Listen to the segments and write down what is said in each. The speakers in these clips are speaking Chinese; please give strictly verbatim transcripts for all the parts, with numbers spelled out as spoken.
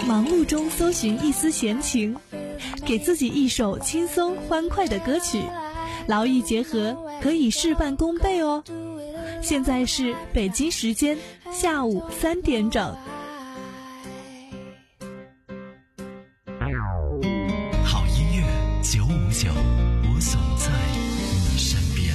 忙碌中搜寻一丝闲情，给自己一首轻松欢快的歌曲，劳逸结合，可以事半功倍哦。现在是北京时间下午三点整。 好音乐九五九，我总在你身边。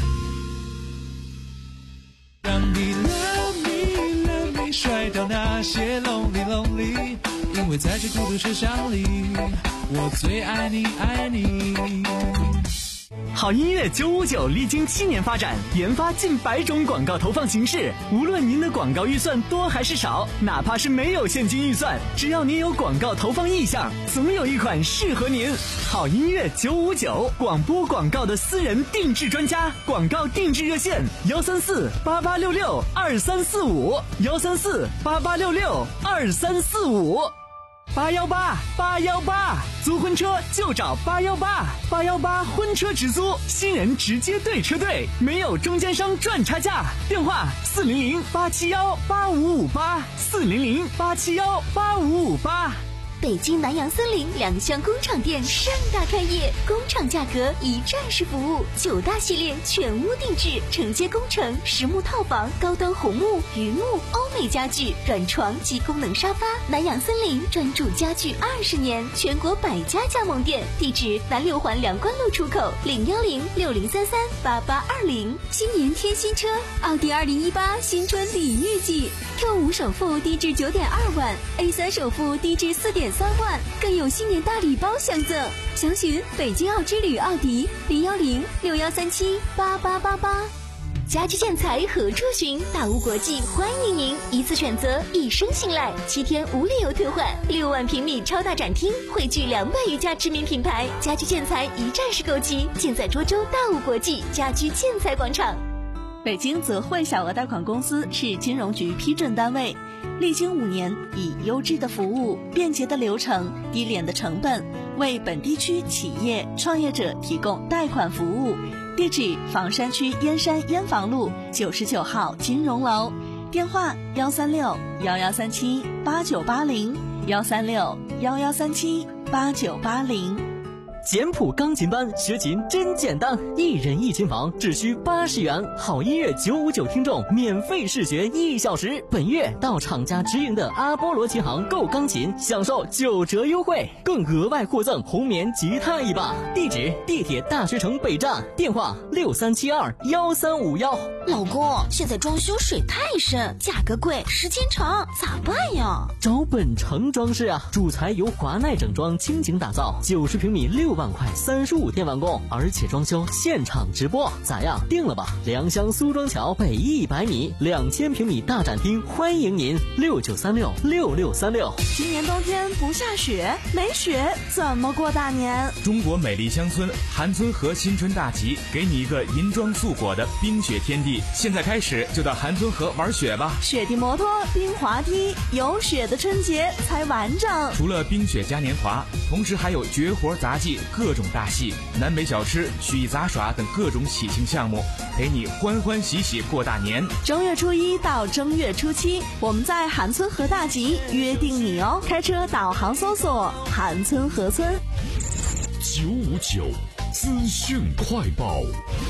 让你 love me love me 甩掉那些 lonely lonely， 因为在这孤独车厢里，我最爱你爱你。 好音乐九五九历经七年发展，研发近百种广告投放形式。无论您的广告预算多还是少，哪怕是没有现金预算，只要您有广告投放意向，总有一款适合您。好音乐九五九，广播广告的私人定制专家，广告定制热线幺三四八八六六二三四五幺三四八八六六二三四五。八幺八八幺八，租婚车就找八幺八八幺八婚车直租，新人直接对车队，没有中间商赚差价。电话四零零八七幺八五五八四零零八七幺八五五八。 北京南洋森林两厢工厂店盛大开业，工厂价格一站式服务，九大系列全屋定制，承接工程、实木套房、高端红木、榆木、欧美家具、软床及功能沙发。南洋森林专注家具二十年，全国百家加盟店，地址南六环两关路出口零幺零六零三三八八二零。新年添新车，奥迪二零一八新春礼遇季 ，Q 五首付低至九点二万 ，A 三首付低至四点三万，更有新年大礼包相赠。详询北京奥之旅奥迪零幺零六幺三七八八八八。家居建材何处寻？大屋国际欢迎您，一次选择，一生信赖，七天无理由退换，六万平米超大展厅，汇聚两百余家知名品牌，家居建材一站式购齐，建在涿州大屋国际家居建材广场。 北京泽汇小额贷款公司是金融局批准单位，历经五年，以优质的服务、便捷的流程、低廉的成本，为本地区企业创业者提供贷款服务。地址：房山区燕山燕房路九十九号金融楼，电话：幺三六幺幺三七八九八零幺三六幺幺三七八九八零。 简谱钢琴班学琴真简单，一人一琴房只需八十元，好音乐九五九听众免费试学一小时。本月到厂家直营的阿波罗琴行购钢琴，享受九折优惠，更额外获赠红棉吉他一把。地址：地铁大学城北站，电话六三七二幺三五幺。 老公，现在装修水太深，价格贵，时间长，咋办呀？ 找本城装饰啊，主材由华奈整装倾情打造，九十平米六万块，三十五天完工，而且装修现场直播，咋样？定了吧？良乡苏庄桥北一百米，两千平米大展厅，欢迎您，六九三六六六三六。 今年冬天不下雪，没雪怎么过大年？ 中国美丽乡村韩村河新春大集，给你一个银装素裹的冰雪天地。现在开始就到韩村河玩雪吧， 雪地摩托、冰滑梯，有雪的春节才完整。 除了冰雪嘉年华，同时还有绝活杂技、各种大戏、南北小吃、曲艺杂耍等各种喜庆项目，陪你欢欢喜喜过大年。 正月初一到正月初七，我们在韩村河大集约定你哦。开车导航搜索韩村河村。 九五九资讯快报。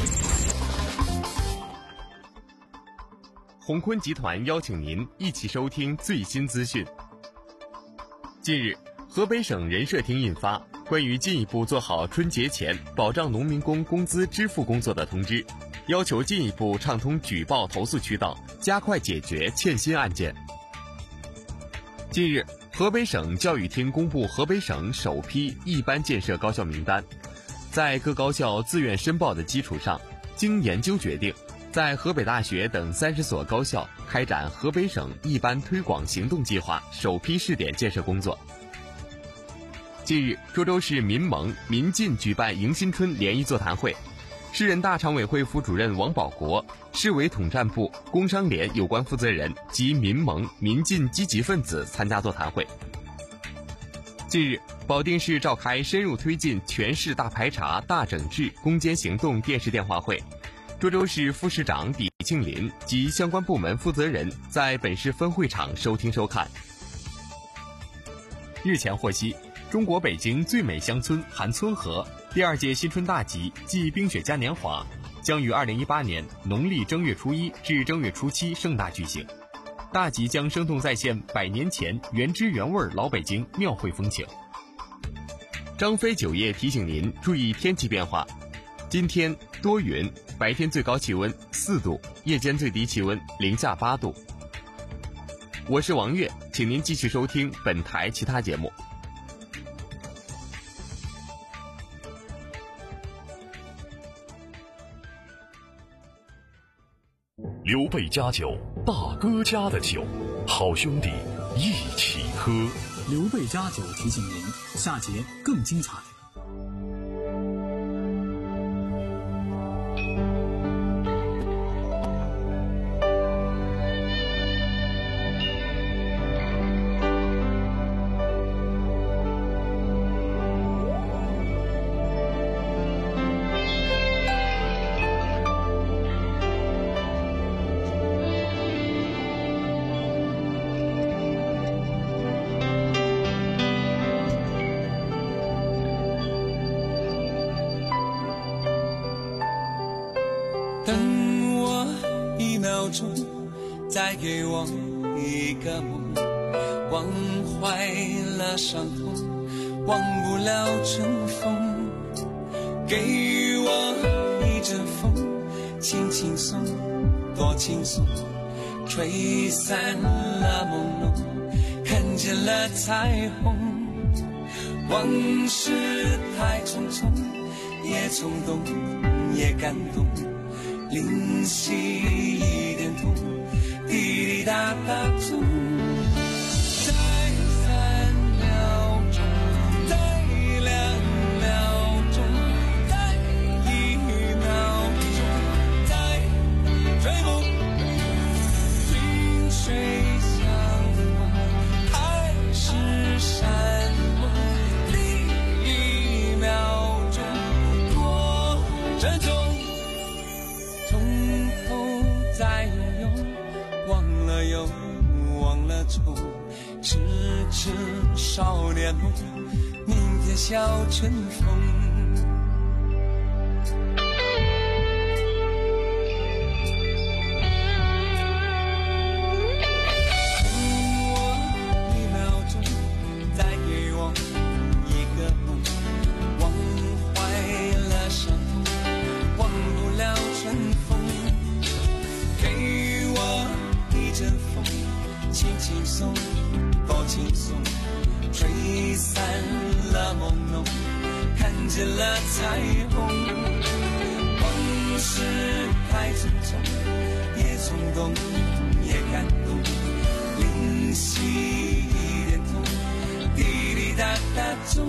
鸿坤集团邀请您一起收听最新资讯。近日，河北省人社厅印发关于进一步做好春节前保障农民工工资支付工作的通知，要求进一步畅通举报投诉渠道，加快解决欠薪案件。近日，河北省教育厅公布河北省首批一般建设高校名单，在各高校自愿申报的基础上，经研究决定，在河北大学等三十所高校开展河北省一般推广行动计划首批试点建设工作。近日，涿州市民盟、民进举办迎新春联谊座谈会，市人大常委会副主任王保国、市委统战部、工商联有关负责人及民盟、民进积极分子参加座谈会。近日，保定市召开深入推进全市大排查、大整治攻坚行动电视电话会，涿州市副市长李庆林及相关部门负责人在本市分会场收听收看。 日前获悉，中国北京最美乡村韩村河第二届新春大集暨冰雪嘉年华将于二零一八年农历正月初一至正月初七盛大举行。大集将生动再现百年前原汁原味老北京庙会风情。张飞酒业提醒您注意天气变化，今天多云，白天最高气温四度，夜间最低气温零下八度。我是王悦，请您继续收听本台其他节目。 刘备家酒，大哥家的酒，好兄弟一起喝。 刘备家酒提醒您，下节更精彩。 等我一秒钟，再给我一个梦，忘怀了伤痛，忘不了春风。给我一阵风，轻轻松，多轻松，吹散了朦胧，看见了彩虹。往事太匆匆，也冲动，也感动。灵犀一点通，滴滴答答中，再三秒钟，再两秒钟，再一秒钟，再追梦，萍水相逢，还是山盟，第一秒钟多珍重。再拥有，忘了忧，忘了愁，痴痴少年梦，明天笑春风。轻轻松，多轻松，吹散了朦胧，看见了彩虹。往事太匆匆，也冲动，也感动，灵犀一点通，滴滴答答中。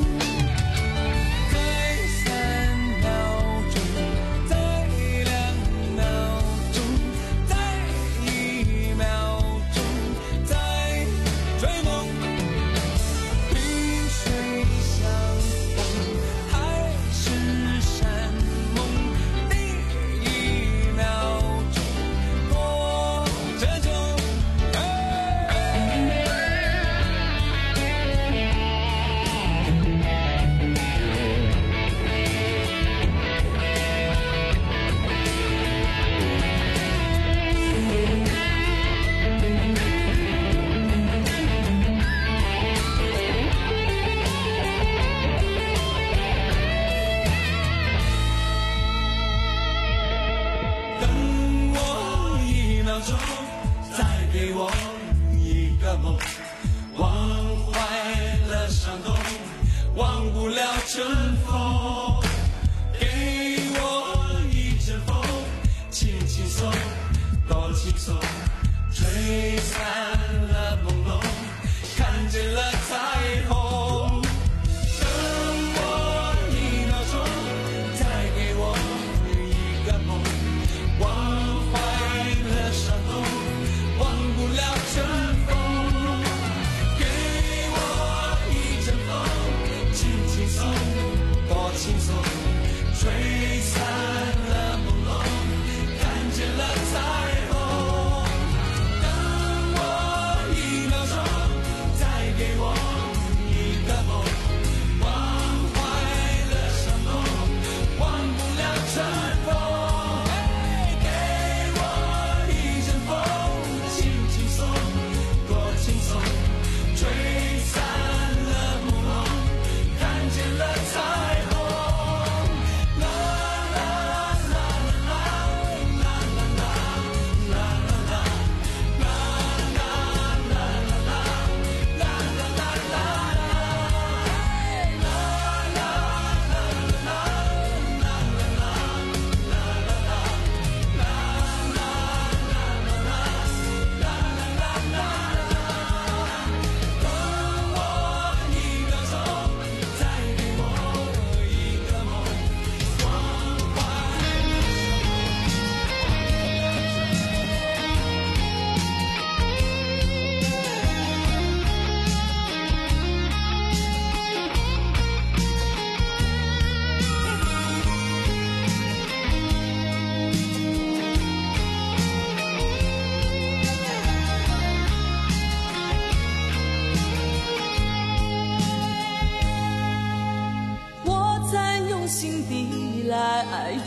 忘不了春风，给我一阵风，轻轻松，多轻松，吹散了朦胧，看见了彩虹。等我一秒钟，再给我一个梦，忘怀了伤痛，忘不了春风。给我一阵风，轻轻松，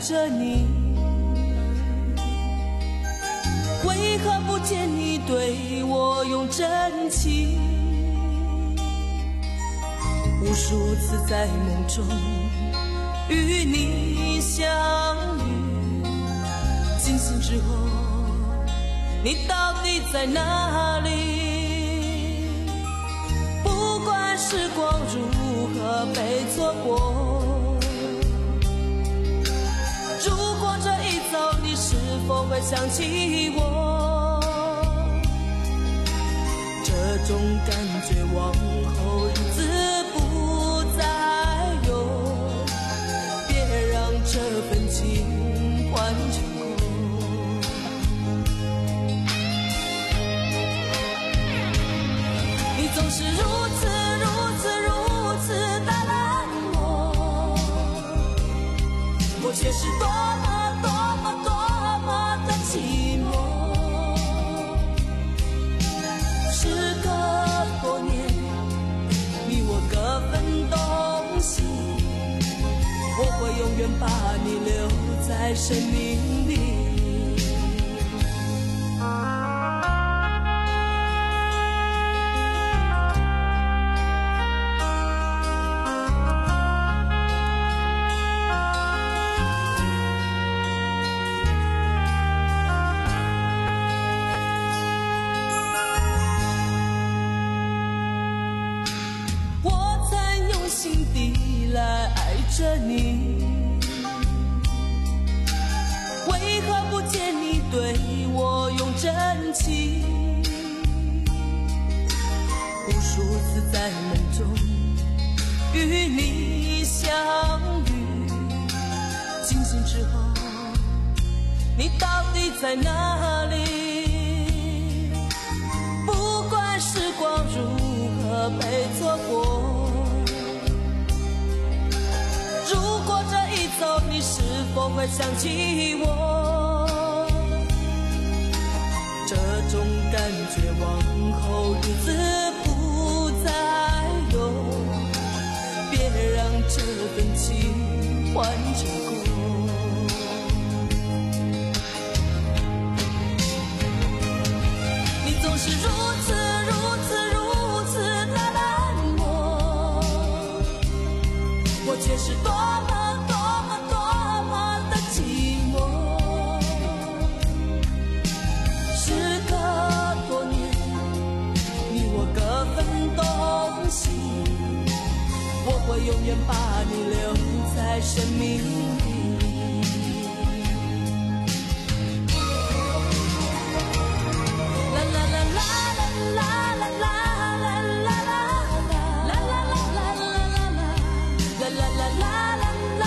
着你，为何不见你对我用真情？无数次在梦中与你相遇，惊醒之后你到底在哪里？不管时光如何被错过，如果这一走你是否会想起我？这种感觉往后日子不再有，别让这份情换成空。你总是如此如此如此的冷漠，我却是多么多么多么的寂寞。时隔多年，你我各分东西，我会永远把你留在生命里。心底来爱着你，为何不见你对我用真情？无数次在梦中与你相遇，惊醒之后你到底在哪里？不管时光如何被错过，如果这一走你是否会想起我？这种感觉往后日子不再有，别让这份情换成空。你总是如此如此如此的冷漠，我却是多么多么多么的寂寞。时隔多年，你我各分东西，我会永远把你留在生命里。啦啦啦啦啦啦啦啦啦啦啦啦啦啦啦啦啦。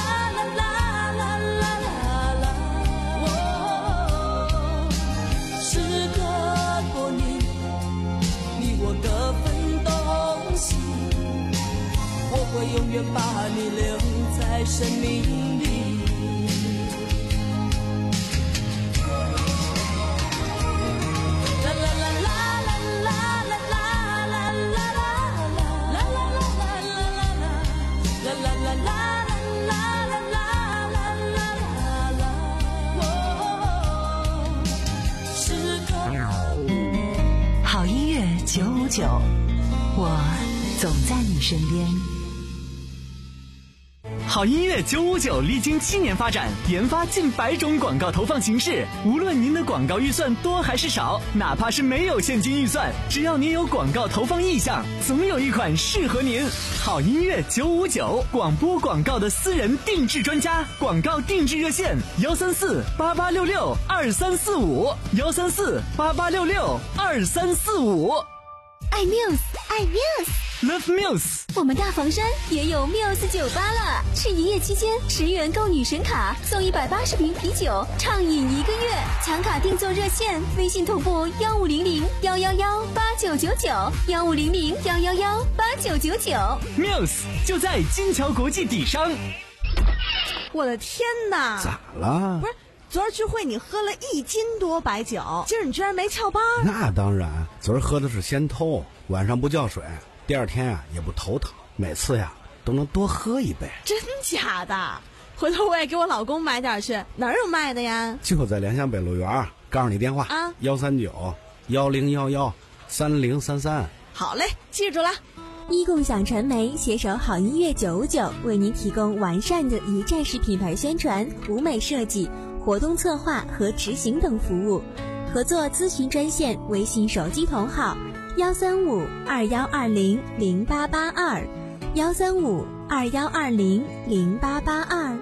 我永远把你留在生命里。啦啦啦啦啦啦啦啦啦啦啦啦啦啦啦啦啦啦。 好音乐九五九，我总在你身边。 好音乐九五九历经七年发展，研发近百种广告投放形式。无论您的广告预算多还是少，哪怕是没有现金预算，只要您有广告投放意向，总有一款适合您。好音乐九五九，广播广告的私人定制专家，广告定制热线幺三四八八六六二三四五幺三四八八六六二三四五。 爱 Muse， 爱 Muse。Love Muse， 我们大房山也有 Muse 酒吧了。是营业期间，十元购女神卡送一百八十瓶啤酒，畅饮一个月。抢卡订座热线：微信同步幺五零零幺幺幺八九九九幺五零零幺幺幺八九九九。 Muse 就在金桥国际底商。 我的天哪！ 咋了？ 不是。昨儿聚会你喝了一斤多白酒，今儿你居然没翘班？ 那当然，昨儿喝的是仙偷，晚上不叫水，第二天啊也不头疼，每次呀都能多喝一杯。 真假的？ 回头我也给我老公买点去。哪儿有卖的呀？ 就在联想北路园，告诉你电话啊， 幺三九幺零幺幺三零三三。 好嘞，记住了。 一共享传媒携手好音乐九五九，为您提供完善的一站式品牌宣传、舞美设计、活动策划和执行等服务。合作咨询专线：微信手机同号幺三五二幺二零零八八二，幺三五二幺二零零八八二。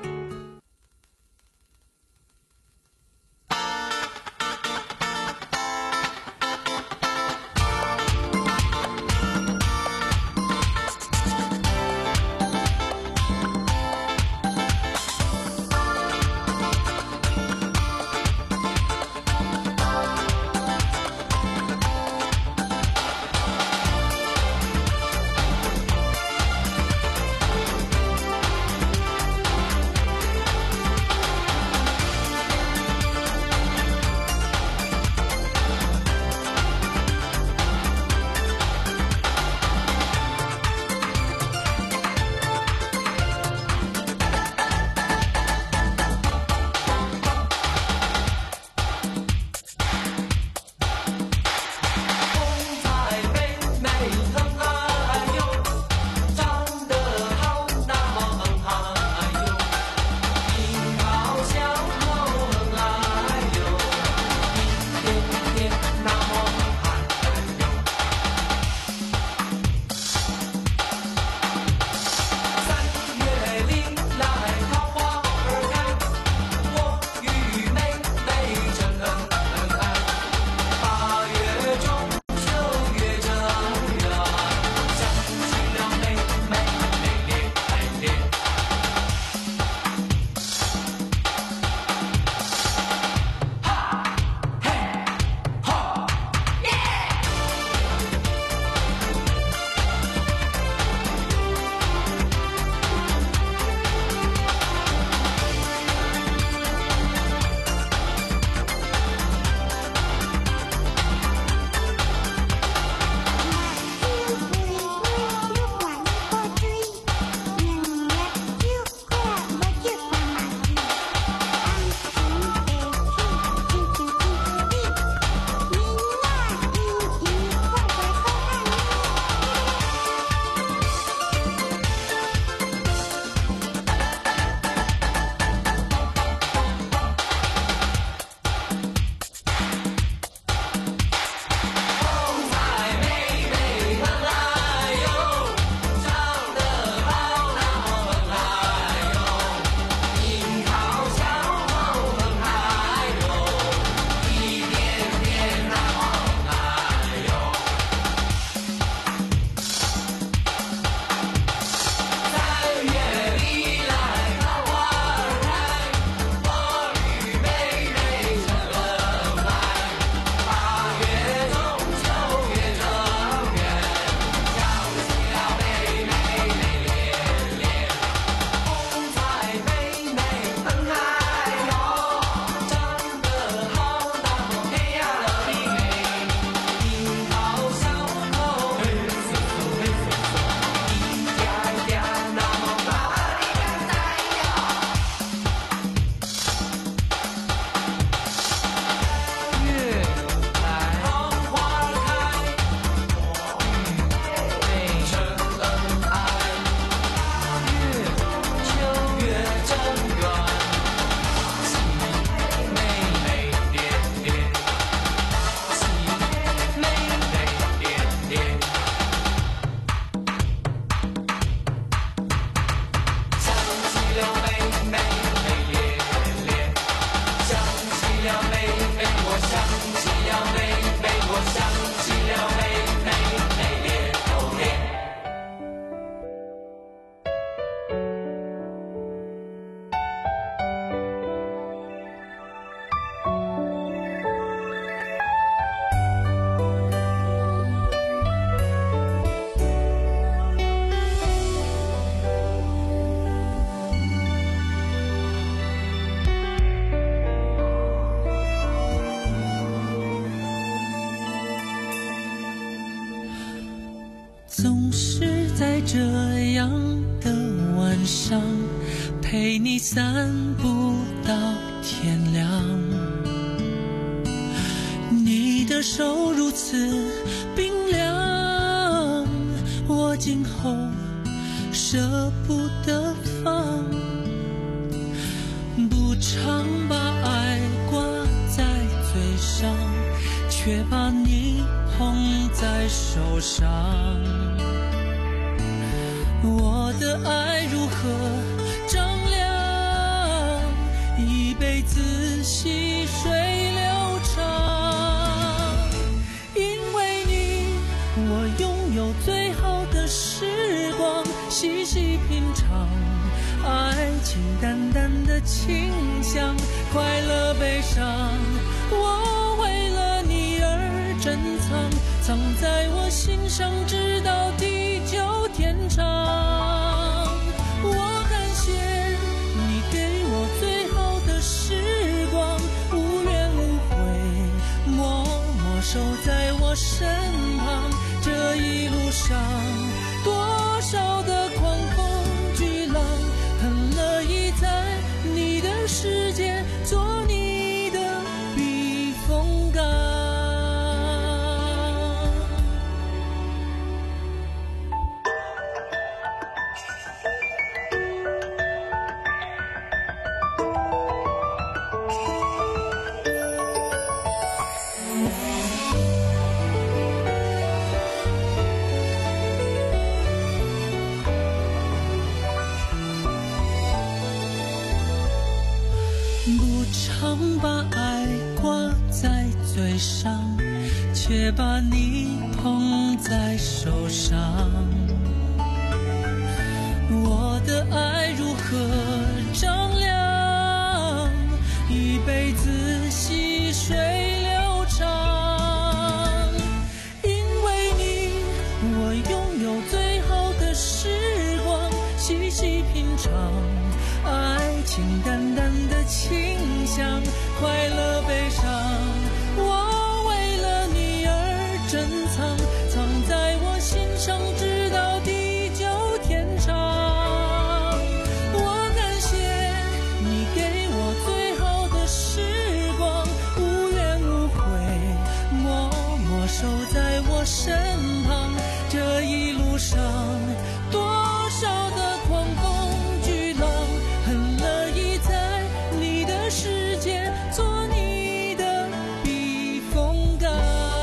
总是在这样的晚上陪你散步到天亮。你的手如此冰凉，我今后舍不得放，不常把爱挂在嘴上，却把你捧在手上。我的爱如何丈量，一辈子细水流长。因为你，我拥有最好的时光，细细品尝爱情淡淡的清香，快乐悲伤我为了你而珍藏，藏在我心上直到地久天长。我感谢你给我最好的时光，无怨无悔默默守在我身旁。这一路上多少的狂风巨浪，很乐意在你的世界做你的避风港。不常把爱挂在嘴上，却把你捧在手上。我的爱如何丈量，一辈子细水流长。因为你，我拥有最好的时光，细细品尝爱情淡淡的清香，快乐悲伤我为了你而珍藏，藏在我心上直到地久天长。我感谢你给我最好的时光，无怨无悔默默守在我身旁。这一路上多少的狂风巨浪，很乐意在你的世界做你的避风港。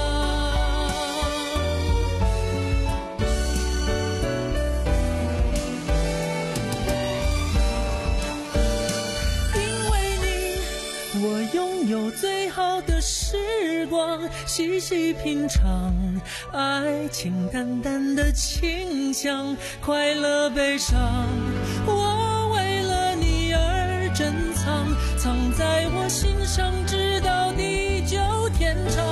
因为你，我拥有最好的时光，细细品尝爱情淡淡的清香，快乐悲伤我为了你而珍藏，藏在我心上直到地久天长。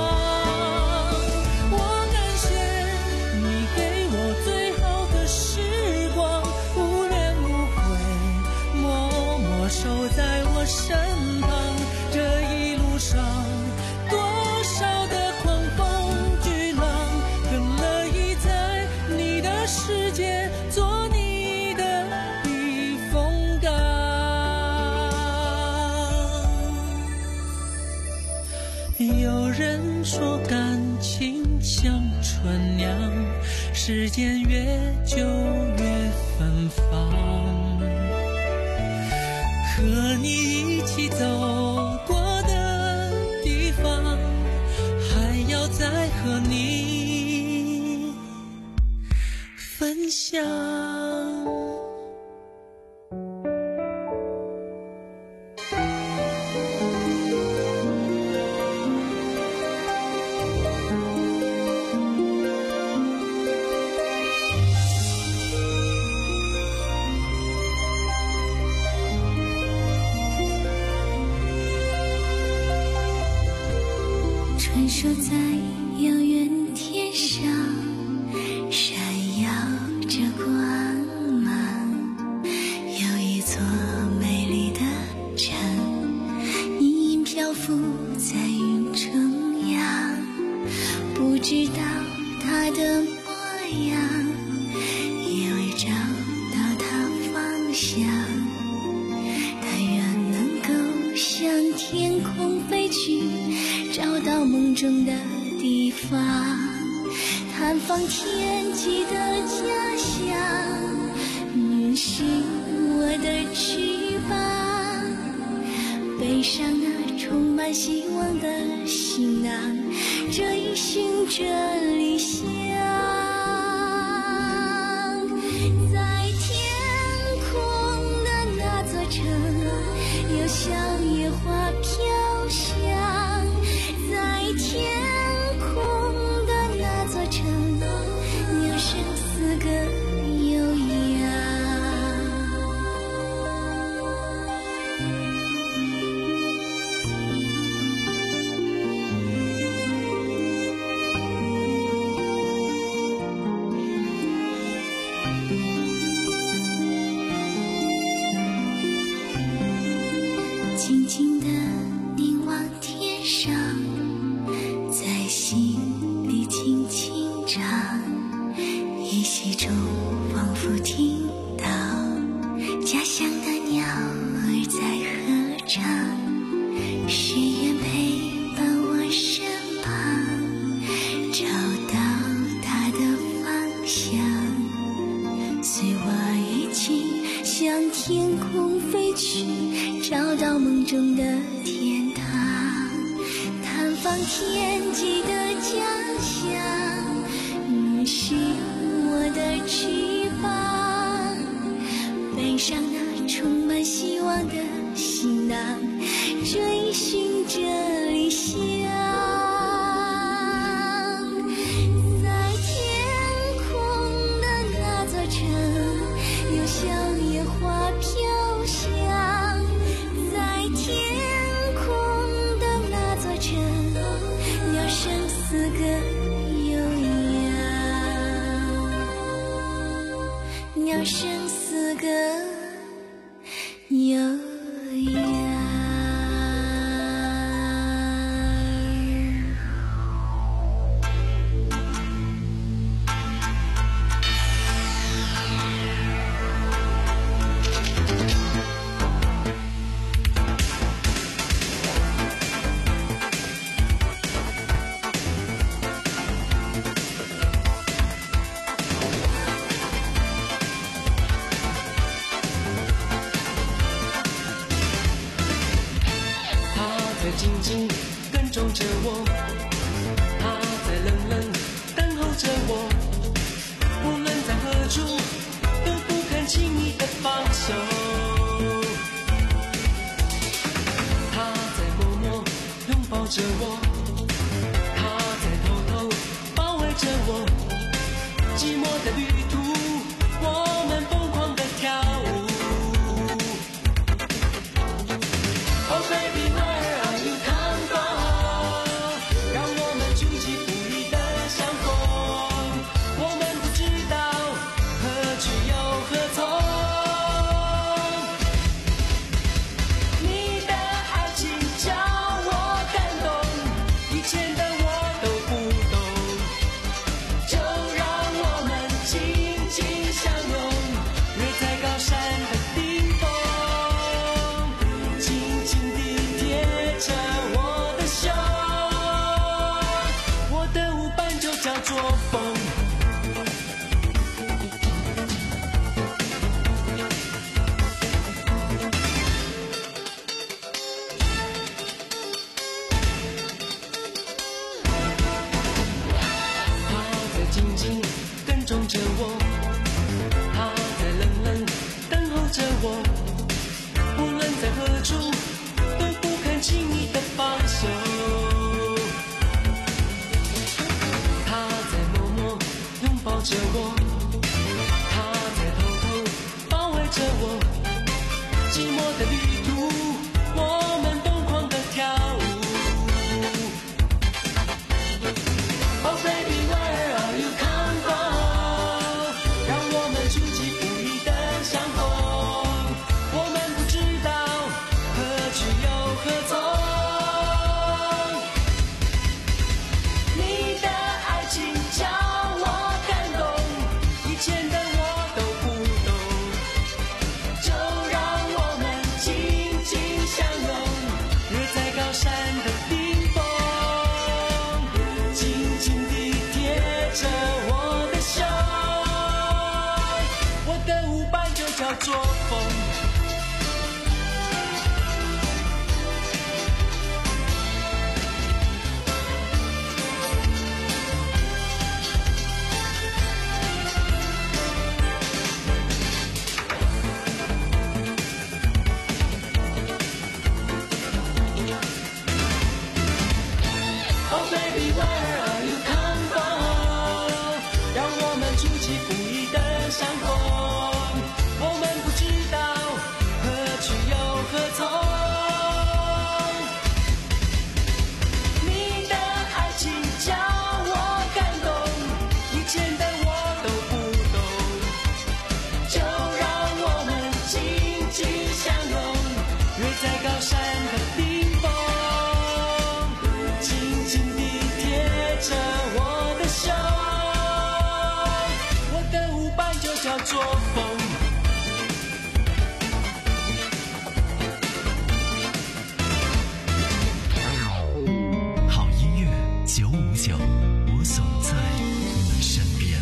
我感谢你给我最好的时光，无怨无悔默默守在我身旁。这一路上多少的狂风巨浪，更乐意在你的世界做你的避风港。有人说感情像春酿，时间越久越芬芳。和你一起走过的地方，还要再和你分享。 传说在遥远天上闪耀着光芒，有一座美丽的城，你因漂浮在云中央，不知道它的模样，也未找到它方向。 天空飞去，找到梦中的地方，探访天际的家乡，你是我的翅膀，背上那充满希望的行囊，追寻着理想。在天空的那座城，有小野花飘香，在天空的那座城，鸟声四个悠扬。静静地凝望天上，在心里轻轻唱，依稀中仿佛听到家乡的鸟儿在合唱，誓愿陪伴我身旁，找到它的方向，随我一起向天空飞去，找到梦中的天堂，探访天际的家乡，你是我的翅膀，背上那充满希望的行囊，追寻着理想。在天空的那座城，有小野花飘香，在天空的那座城，鸟声四个悠扬，鸟声四个悠扬。 静静跟踪着我，他在冷冷等候着我，无论在何处都不肯轻易的放手。他在默默拥抱着我，他在偷偷包围着我，寂寞的旅途我们疯狂的跳舞。Oh baby where are you come from， 让我们出其不意的相逢，我们不知道何去又何从。你的爱情叫我感动，以前的我都不懂，就让我们紧紧相拥，约在高山的顶峰，紧紧地贴着我的胸，我的舞伴就叫做风。他在静静跟踪着我，他在冷冷等候着我，无论在何处都不肯轻易的放手。他在默默拥抱着我，他在偷偷包围着我，寂寞的旅途我们疯狂的跳舞。Oh baby where are you come from， 让我们出其不意的相逢，我们不知道何去又何从。你的爱情叫我感动， 作风。作风。 好音乐九五九，我总在你身边。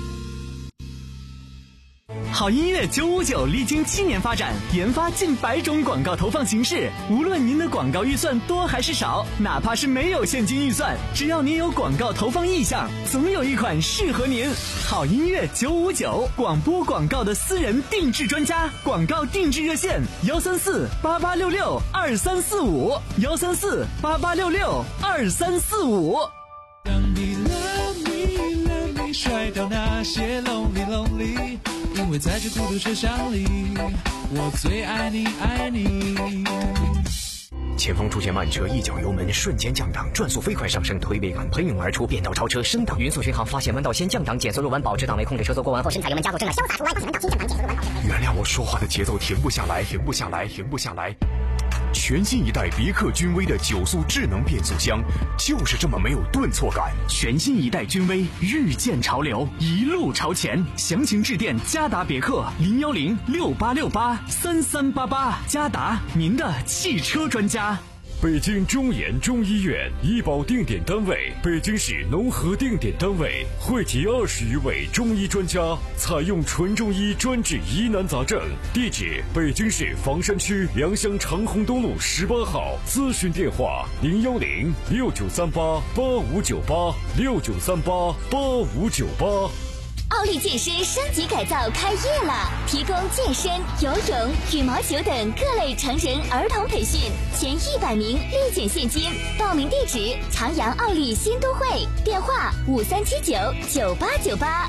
好音乐九五九历经七年发展，研发近百种广告投放形式。无论您的广告预算多还是少，哪怕是没有现金预算，只要您有广告投放意向，总有一款适合您。好音乐九五九，广播广告的私人定制专家，广告定制热线：幺三四八八六六二三四五，幺三四八八六六二三四五。 当你 love me love me 甩掉那些 lonely lonely， 因为在这孤独车厢里，我最爱你爱你。 前方出现慢车，一脚油门瞬间降档，转速飞快上升，推背感喷涌而出，变道超车升档。匀速巡航，发现弯道先降档，减速入弯，保持档位，控制车速过弯后深踩油门加速，正在潇洒出弯，发现弯道先降档，减速入弯，保持。 原谅我说话的节奏停不下来，停不下来，停不下来。全新一代别克君威的九速智能变速箱，就是这么没有顿挫感。 全新一代君威，日渐潮流，一路朝前。详情致电嘉达别克零幺零六八六八三三八八，嘉达，您的汽车专家。 北京中研中医院医保定点单位，北京市农合定点单位，汇集二十余位中医专家，采用纯中医专治疑难杂症。地址：北京市房山区良乡长虹东路十八号。咨询电话：零幺零六九三八八五九八六九三八八五九八。 奥利健身升级改造开业了，提供健身、游泳、羽毛球等各类成人儿童培训，前一百名立减现金。报名地址：长阳奥利新都会，电话五三七九九八九八。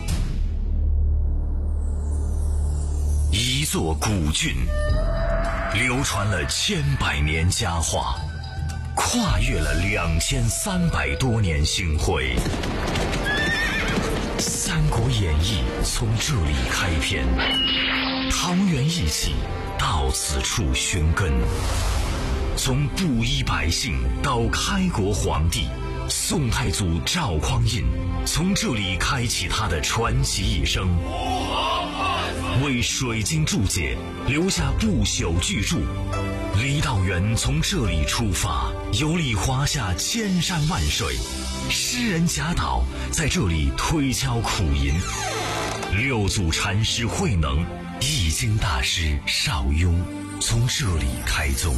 一座古郡，流传了千百年佳话，跨越了两千三百多年星辉。《三国演义》从这里开篇，桃园一起到此处寻根。从布衣百姓到开国皇帝，宋太祖赵匡胤从这里开启他的传奇一生，为水晶注解留下不朽巨著。郦道元从这里出发，游历华夏千山万水。诗人贾岛在这里推敲苦吟，六祖禅师慧能、易经大师邵雍从这里开宗。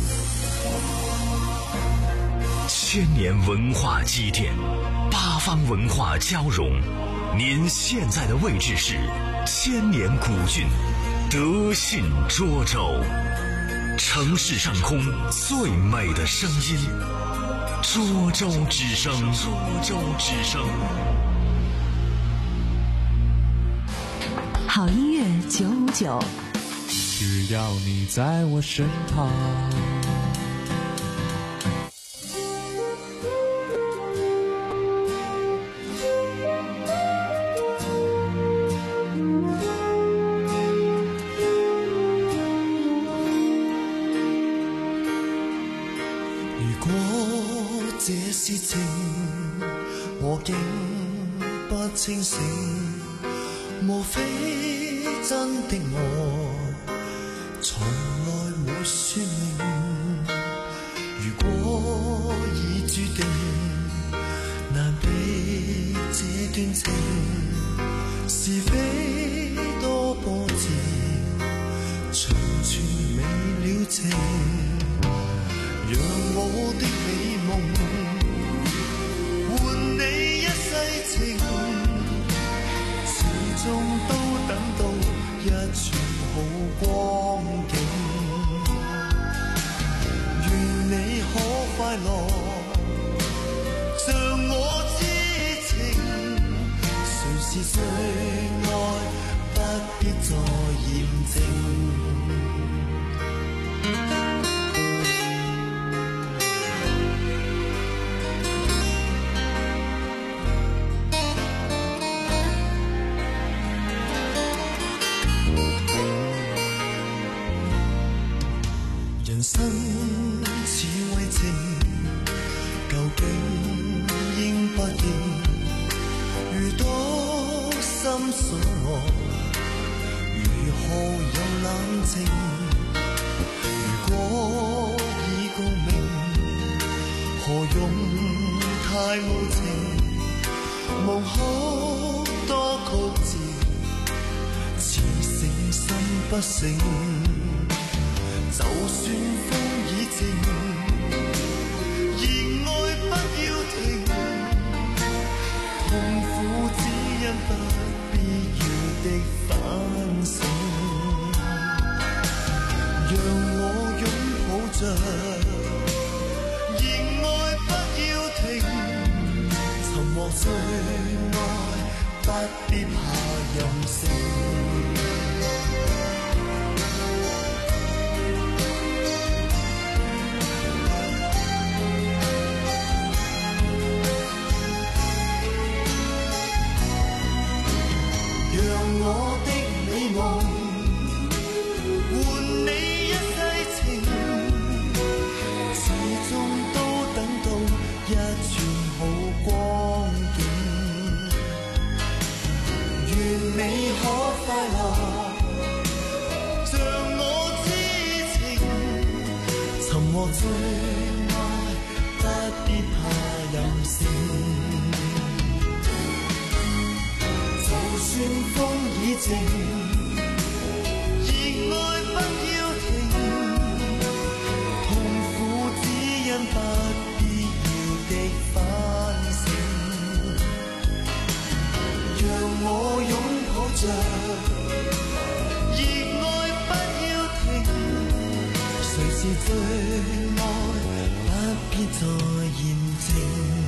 千年文化积淀，八方文化交融。您现在的位置是千年古郡德信涿州，城市上空最美的声音。涿州之声，涿州之声。 好音乐九五九， 只要你在我身旁。 這是情，我竟不清醒，莫非真的我從來沒說明？如果已注定，難避這段情，是非多波折， 光景，願你可快樂，像我之情，誰是最愛，不必再驗證。人生似為情，究竟應不應？如多心所愛，如何有冷靜？如果已共鳴，何用太無情？無可多曲折，似誠心不醒。就算風已靜，熱愛不要停，痛苦只因不必要的反省。讓我擁抱着，熱愛不要停，尋獲最愛，不必怕任性。我的美夢換你一世情，始終都等到一寸好光景。願你可快樂，像我之情，尋獲最愛，不必怕任性。就算風已靜，熱愛不要停，痛苦只因不必要的反省。讓我擁抱着，熱愛不要停，誰是最愛，不必再驗證。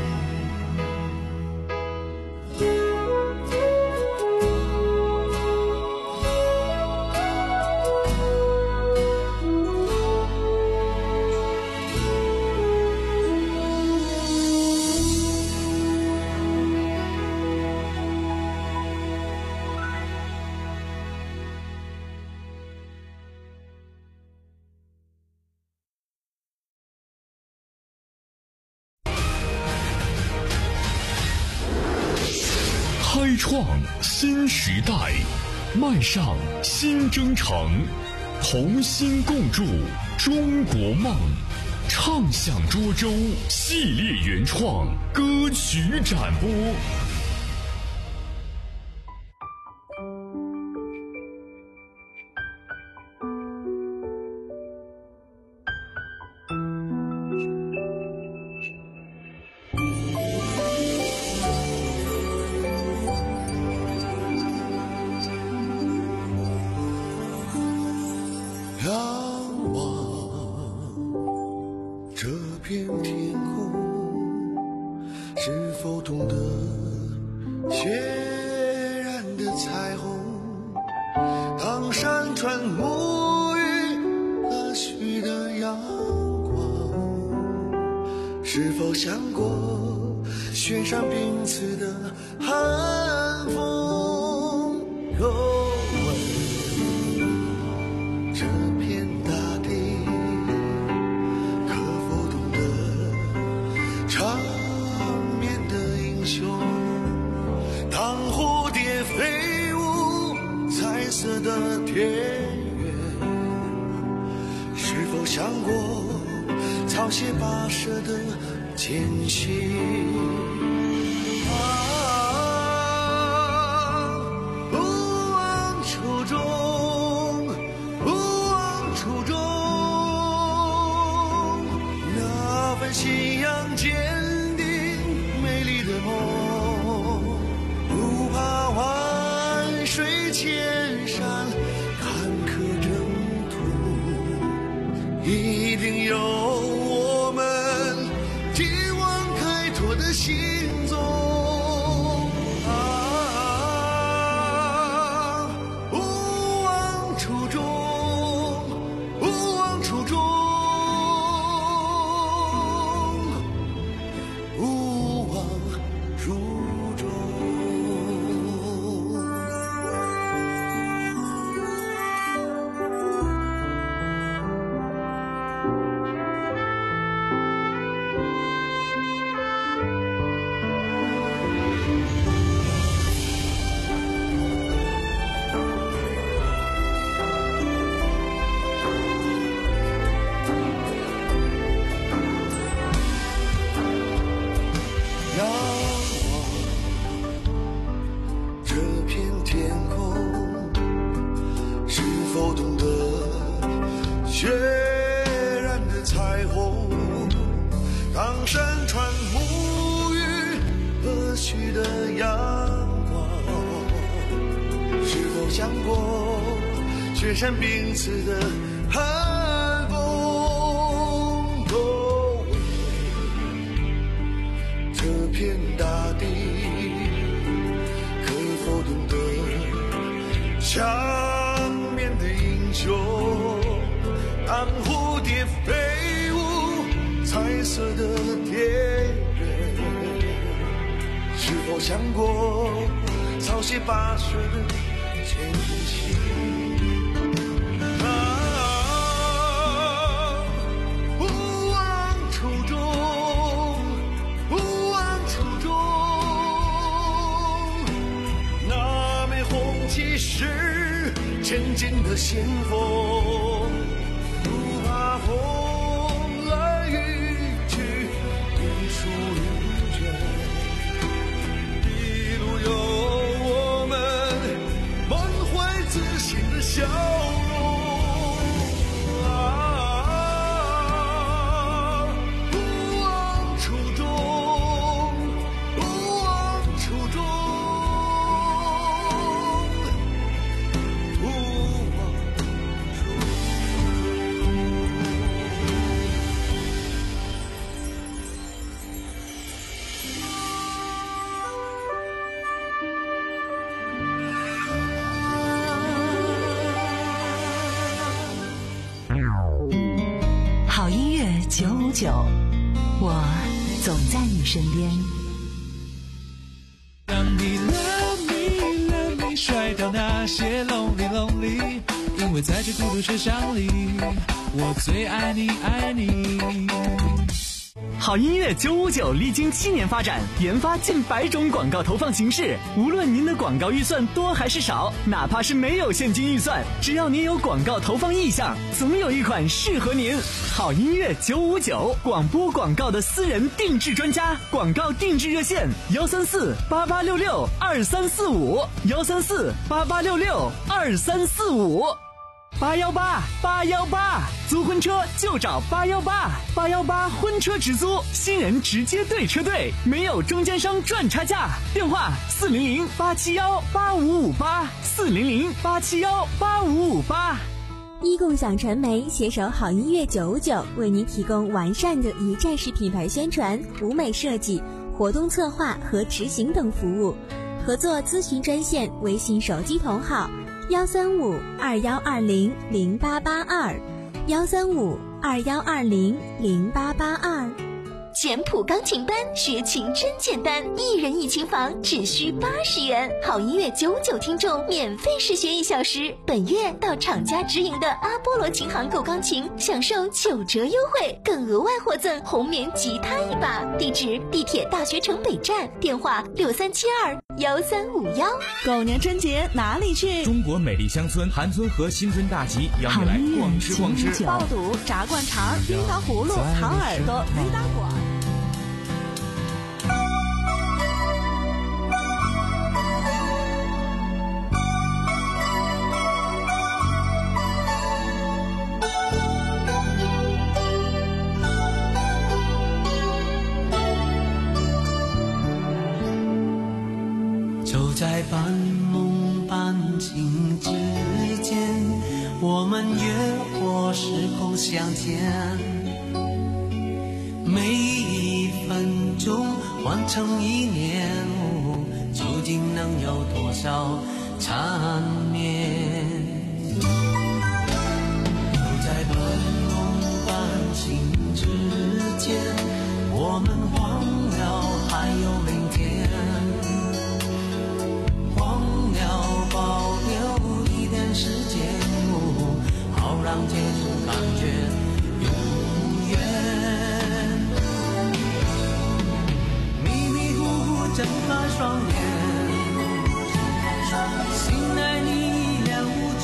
开创新时代，迈上新征程，同心共筑中国梦。畅享涿州系列原创歌曲展播。 片天空，是否懂得血染的彩虹？当山川沐浴了许的阳光，是否想过雪山冰刺的寒风？哦的田园，是否想过草鞋跋涉的艰辛？啊，不忘初衷，不忘初衷，那份信仰坚定美丽的梦，不怕万水千山坎坷否想过雪山彼此的寒风？哦，这片大地可否懂得强面的英雄？当蝴蝶飞舞彩色的田园，是否想过草鞋跋涉的前行？啊，不忘初衷，不忘初衷。那枚红旗是前进的先锋，不怕风来雨去，云舒云卷。一路有我们满怀自信的笑容。啊，不忘初衷，不忘初衷，不忘好音乐九五九，我总在你身边。 让你 love me love me 甩掉那些 lonely lonely， 因为在这孤独世上里，我最爱你爱你。 好音乐九五九历经七年发展，研发近百种广告投放形式。无论您的广告预算多还是少，哪怕是没有现金预算，只要您有广告投放意向，总有一款适合您。好音乐九五九，广播广告的私人定制专家，广告定制热线：幺三四八八六六二三四五，幺三四八八六六二三四五。八幺八八幺八，租婚车就找八幺八八幺八婚车直租，新人直接对车队，没有中间商赚差价。电话四零零八七幺八五五八，四零零八七幺八五五八。 一共享传媒携手好音乐九五九，为您提供完善的一站式品牌宣传、舞美设计、活动策划和执行等服务。合作咨询专线：微信手机同号。幺三五二幺二零零八八二，幺三五二幺二零零八八二。简谱钢琴班学琴真简单，一人一琴房只需八十元。好音乐九九听众免费试学一小时，本月到厂家直营的阿波罗琴行购钢琴，享受九折优惠，更额外获赠红棉吉他一把。地址：地铁大学城北站，电话六三七二幺三五幺。 狗年春节哪里去？ 中国美丽乡村韩村和新春大集邀你来逛吃逛吃， 爆肚、炸灌肠、冰糖葫芦、糖耳朵、雷打滚。 就在半梦半醒之间，我们越过时空相见，每一分钟换成一年，究竟能有多少缠绵？就在半梦半醒之间，我们忘了还有明天，忘了保留一点时间，好让这种感觉永远。迷迷糊糊睁开双眼，醒来你一脸无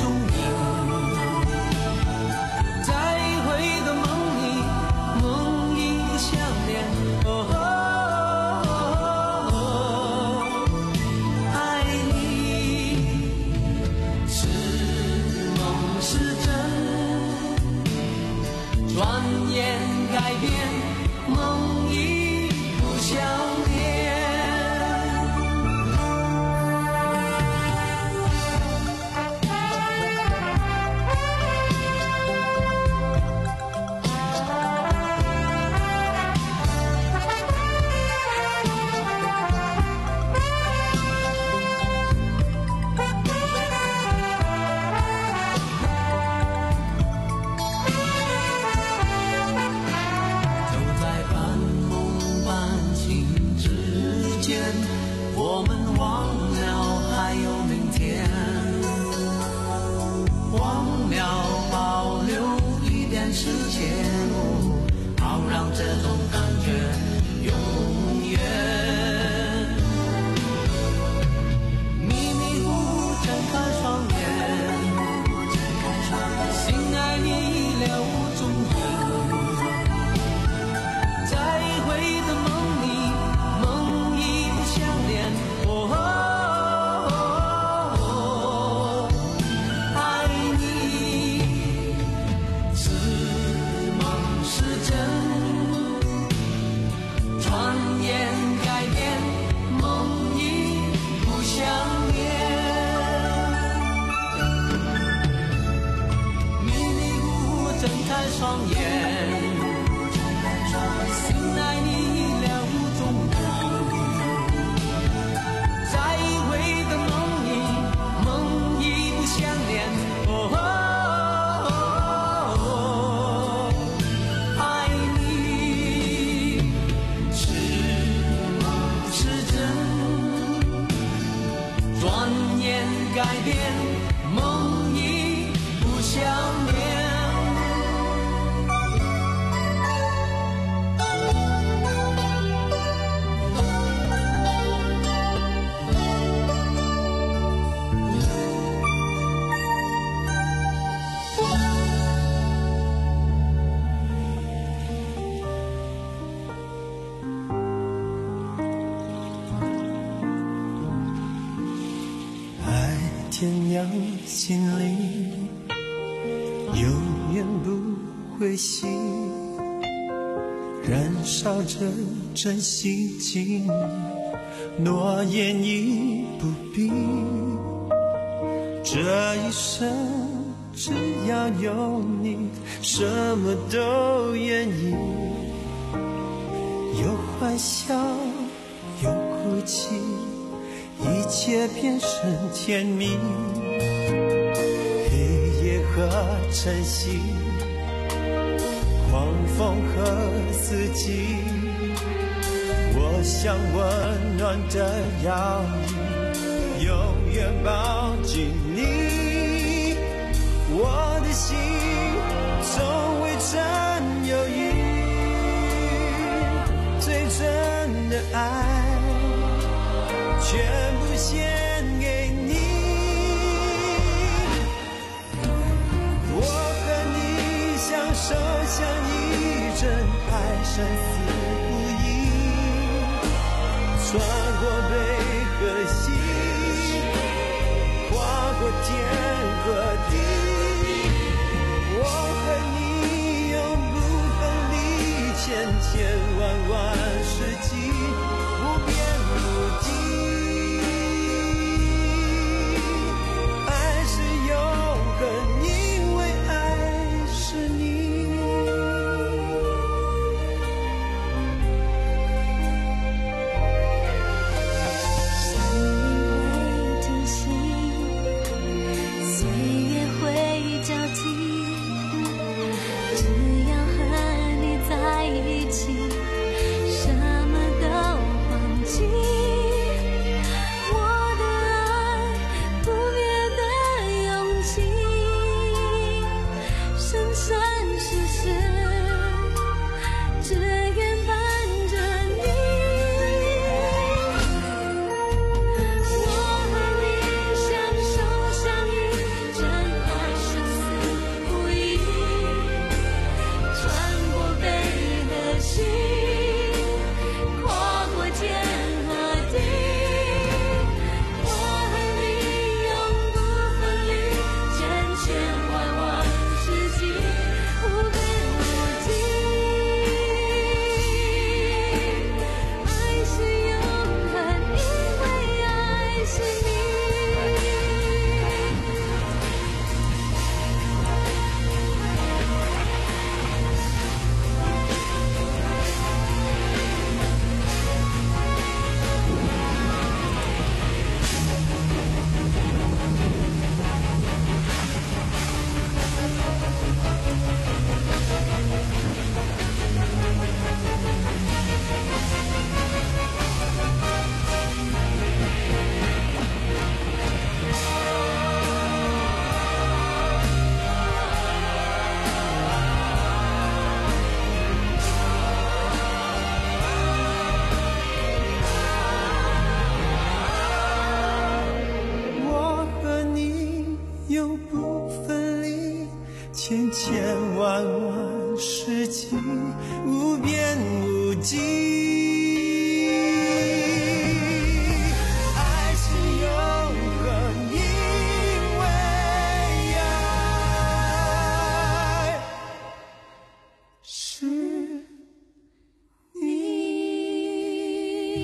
双眼，醒来你了无踪影，再回的梦里，梦已不相连。哦哦哦，爱你是不是真？转眼改变，梦已不相连。天亮，心里永远不会熄，燃烧着真心情，诺言已不必。这一生只要有你，什么都愿意，有欢笑，有哭泣，一切变成甜蜜，黑夜和晨曦，狂风和四季，我想温暖的摇椅，永远抱紧你，我的心从未真犹豫，最真的爱全部献给你，我和你相守相依，真爱生死不移，穿过北和西，跨过天和地，我和你永不分离，千千万万世纪，无边无际。千千万万世纪，无边无际。爱是永恒，因为爱是你。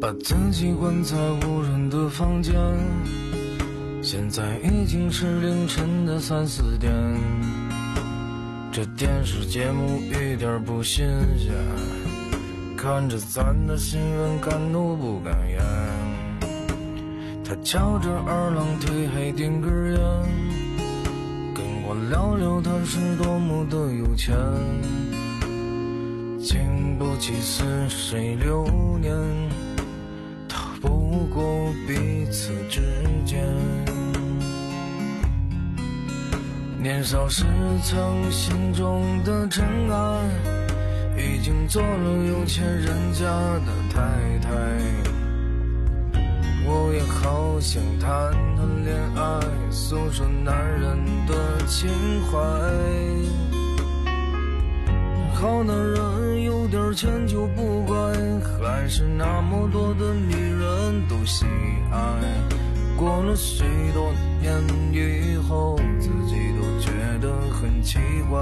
把自己关在无人的房间，现在已经是凌晨的三四点，这电视节目一点不新鲜，看着咱的新闻敢怒不敢言。他翘着二郎腿还点根烟，跟我聊聊他是多么的有钱，经不起似水流年，逃不过彼此之间。年少时曾心中的尘埃，已经做了有钱人家的太太。我也好想谈谈恋爱，诉说男人的情怀。好男人有点钱就不乖，还是那么多的女人都喜爱。过了许多年以后，自己都觉得很奇怪。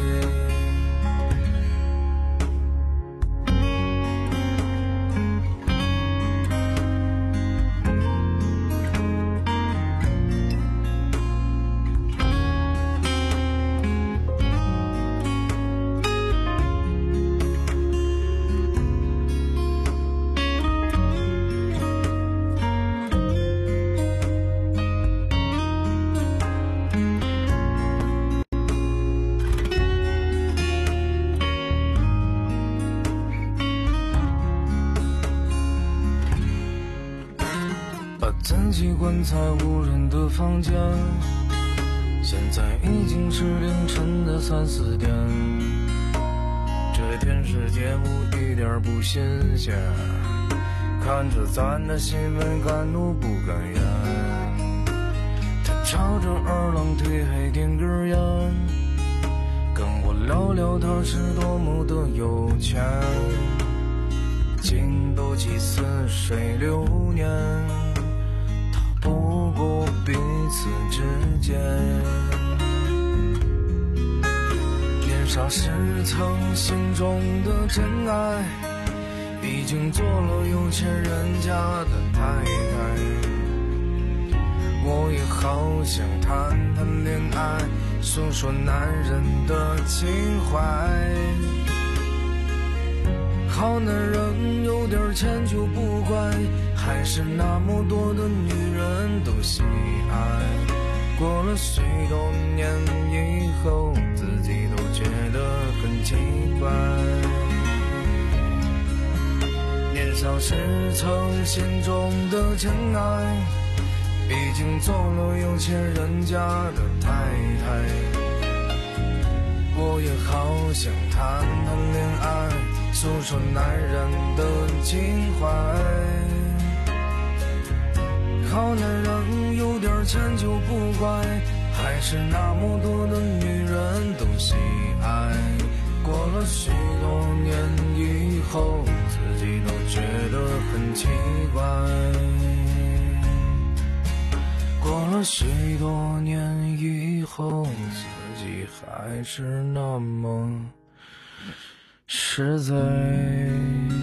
自己关在无人的房间，现在已经是凌晨的三四点，这电视节目一点不新鲜，看着咱的新闻敢怒不敢言。他翘着二郎腿还点根烟，跟我聊聊他是多么的有钱，经不起似水流年，不过彼此之间。年少时曾心中的真爱，已经做了有钱人家的太太。我也好想谈谈恋爱，诉说男人的情怀。好男人有点钱就不乖，还是那么多的女人都喜爱。过了许多年以后，自己都觉得很奇怪。年少时曾心中的真爱，已经做了有钱人家的太太。我也好想谈谈恋爱，诉说男人的情怀。好男人有点钱就不乖，还是那么多的女人都喜爱。过了许多年以后，自己都觉得很奇怪。过了许多年以后，自己还是那么实在。